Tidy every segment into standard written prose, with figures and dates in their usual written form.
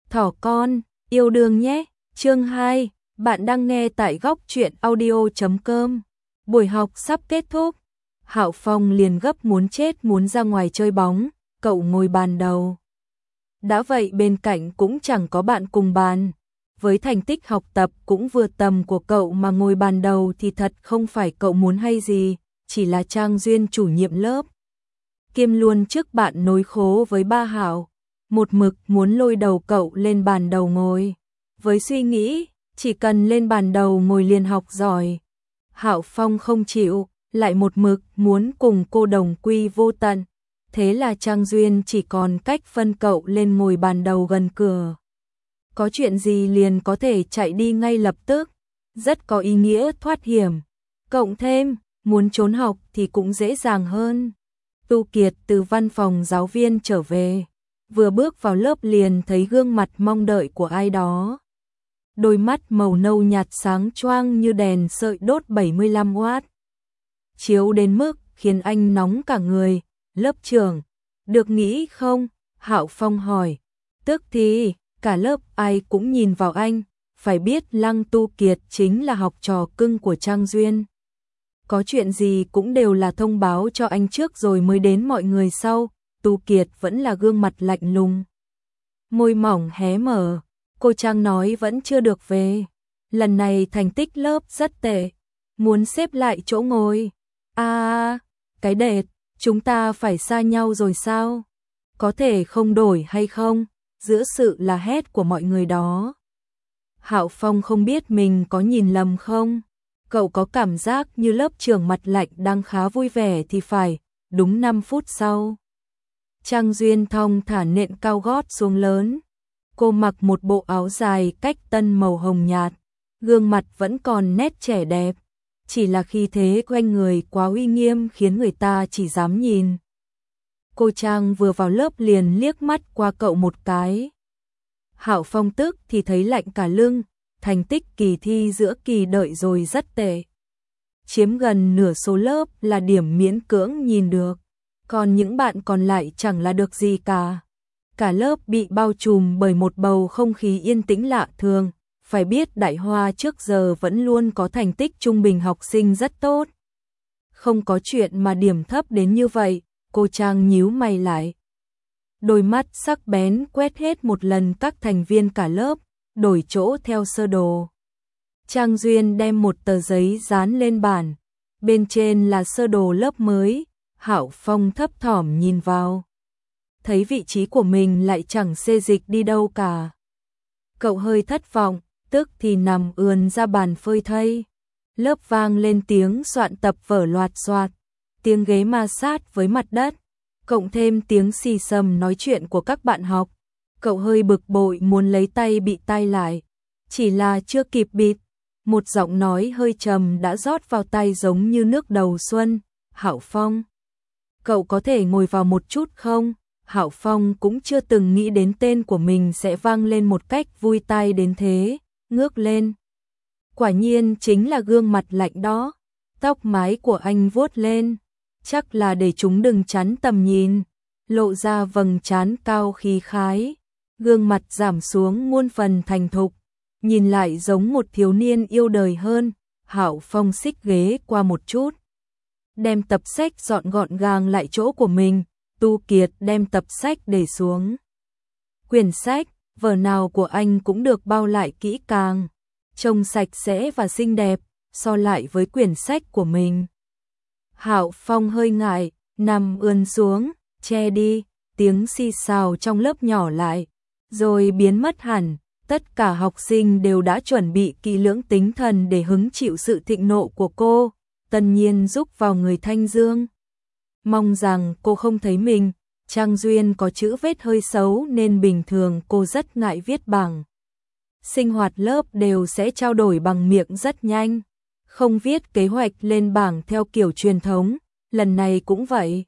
Thỏ con, yêu đương nhé. Chương 2, bạn đang nghe tại góc truyện audio.com. Buổi học sắp kết thúc. Hạo Phong liền gấp muốn chết muốn ra ngoài chơi bóng, cậu ngồi bàn đầu. Đã vậy bên cạnh cũng chẳng có bạn cùng bàn. Với thành tích học tập cũng vừa tầm của cậu mà ngồi bàn đầu thì thật không phải cậu muốn hay gì, chỉ là Trang Duyên chủ nhiệm lớp. Kiêm luôn trước bạn nối khố với ba Hạo, một mực muốn lôi đầu cậu lên bàn đầu ngồi. Với suy nghĩ, chỉ cần lên bàn đầu ngồi liền học giỏi. Hạo Phong không chịu, lại một mực muốn cùng cô đồng quy vô tận. Thế là Trang Duyên chỉ còn cách phân cậu lên ngồi bàn đầu gần cửa. Có chuyện gì liền có thể chạy đi ngay lập tức, rất có ý nghĩa thoát hiểm. Cộng thêm, muốn trốn học thì cũng dễ dàng hơn. Tu Kiệt từ văn phòng giáo viên trở về, vừa bước vào lớp liền thấy gương mặt mong đợi của ai đó. Đôi mắt màu nâu nhạt sáng choang như đèn sợi đốt 75W. Chiếu đến mức khiến anh nóng cả người. Lớp trưởng, được nghỉ không? Hạo Phong hỏi. Tức thì, cả lớp ai cũng nhìn vào anh, phải biết Lăng Tu Kiệt chính là học trò cưng của Trang Duyên. Có chuyện gì cũng đều là thông báo cho anh trước rồi mới đến mọi người sau. Tu Kiệt vẫn là gương mặt lạnh lùng. Môi mỏng hé mở, cô Trang nói vẫn chưa được về. Lần này thành tích lớp rất tệ, muốn xếp lại chỗ ngồi. Cái đệt, chúng ta phải xa nhau rồi sao? Có thể không đổi hay không? Giữa sự là hét của mọi người đó. Hạo Phong không biết mình có nhìn lầm không? Cậu có cảm giác như lớp trưởng mặt lạnh đang khá vui vẻ thì phải. Đúng 5 phút sau, Trang Duyên thong thả nện cao gót xuống lớn. Cô mặc một bộ áo dài cách tân màu hồng nhạt, gương mặt vẫn còn nét trẻ đẹp, chỉ là khí thế quanh người quá uy nghiêm khiến người ta chỉ dám nhìn. Cô Trang vừa vào lớp liền liếc mắt qua cậu một cái. Hạo Phong tức thì thấy lạnh cả lưng, thành tích kỳ thi giữa kỳ đợi rồi rất tệ. Chiếm gần nửa số lớp là điểm miễn cưỡng nhìn được, còn những bạn còn lại chẳng là được gì cả. Cả lớp bị bao trùm bởi một bầu không khí yên tĩnh lạ thường. Phải biết Đại Hoa trước giờ vẫn luôn có thành tích trung bình học sinh rất tốt. Không có chuyện mà điểm thấp đến như vậy, cô Trang nhíu mày lại. Đôi mắt sắc bén quét hết một lần các thành viên cả lớp, đổi chỗ theo sơ đồ. Trang Duyên đem một tờ giấy dán lên bàn, bên trên là sơ đồ lớp mới. Hạo Phong thấp thỏm nhìn vào, thấy vị trí của mình lại chẳng xê dịch đi đâu cả. Cậu hơi thất vọng, tức thì nằm ườn ra bàn phơi thây. Lớp vang lên tiếng soạn tập vở loạt xoạt, tiếng ghế ma sát với mặt đất, cộng thêm tiếng xì xầm nói chuyện của các bạn học. Cậu hơi bực bội muốn lấy tay bịt tai lại, chỉ là chưa kịp bịt, một giọng nói hơi trầm đã rót vào tai giống như nước đầu xuân. Hạo Phong, cậu có thể ngồi vào một chút không? Hạo Phong cũng chưa từng nghĩ đến tên của mình sẽ vang lên một cách vui tai đến thế, ngước lên. Quả nhiên chính là gương mặt lạnh đó, tóc mái của anh vuốt lên, chắc là để chúng đừng chắn tầm nhìn, lộ ra vầng trán cao khí khái, gương mặt giảm xuống muôn phần thành thục, nhìn lại giống một thiếu niên yêu đời hơn. Hạo Phong xích ghế qua một chút, đem tập sách dọn gọn gàng lại chỗ của mình. Tu Kiệt đem tập sách để xuống. Quyển sách, vở nào của anh cũng được bao lại kỹ càng, trông sạch sẽ và xinh đẹp, so lại với quyển sách của mình. Hạo Phong hơi ngại, nằm ườn xuống, che đi, tiếng xì xào trong lớp nhỏ lại, rồi biến mất hẳn. Tất cả học sinh đều đã chuẩn bị kỹ lưỡng tinh thần để hứng chịu sự thịnh nộ của cô. Tân Nhiên rúc vào người Thanh Dương, mong rằng cô không thấy mình. Trang Duyên có chữ viết hơi xấu nên bình thường cô rất ngại viết bằng. Sinh hoạt lớp đều sẽ trao đổi bằng miệng rất nhanh, không viết kế hoạch lên bảng theo kiểu truyền thống, lần này cũng vậy.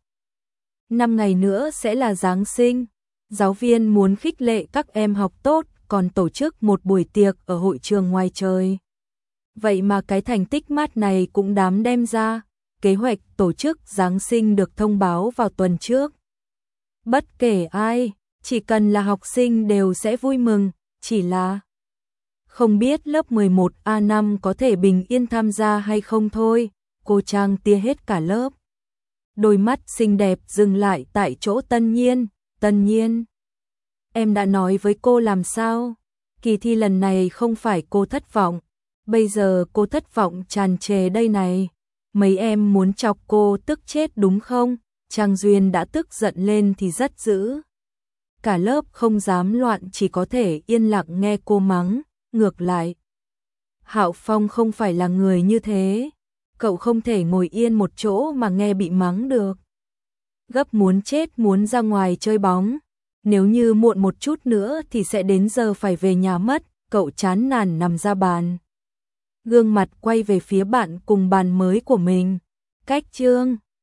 5 ngày nữa sẽ là Giáng sinh, giáo viên muốn khích lệ các em học tốt, còn tổ chức một buổi tiệc ở hội trường ngoài trời. Vậy mà cái thành tích mát này cũng dám đem ra. Kế hoạch tổ chức Giáng sinh được thông báo vào tuần trước. Bất kể ai, chỉ cần là học sinh đều sẽ vui mừng, chỉ là không biết lớp 11A5 có thể bình yên tham gia hay không thôi. Cô Trang tia hết cả lớp. Đôi mắt xinh đẹp dừng lại tại chỗ Tân Nhiên. Em đã nói với cô làm sao? Kỳ thi lần này không phải cô thất vọng. Bây giờ cô thất vọng tràn trề đây này. Mấy em muốn chọc cô tức chết đúng không? Trang Duyên đã tức giận lên thì rất dữ. Cả lớp không dám loạn, chỉ có thể yên lặng nghe cô mắng. Ngược lại, Hạo Phong không phải là người như thế. Cậu không thể ngồi yên một chỗ mà nghe bị mắng được. Gấp muốn chết muốn ra ngoài chơi bóng. Nếu như muộn một chút nữa thì sẽ đến giờ phải về nhà mất. Cậu chán nản nằm ra bàn. Gương mặt quay về phía bạn cùng bàn mới của mình. Cách Trương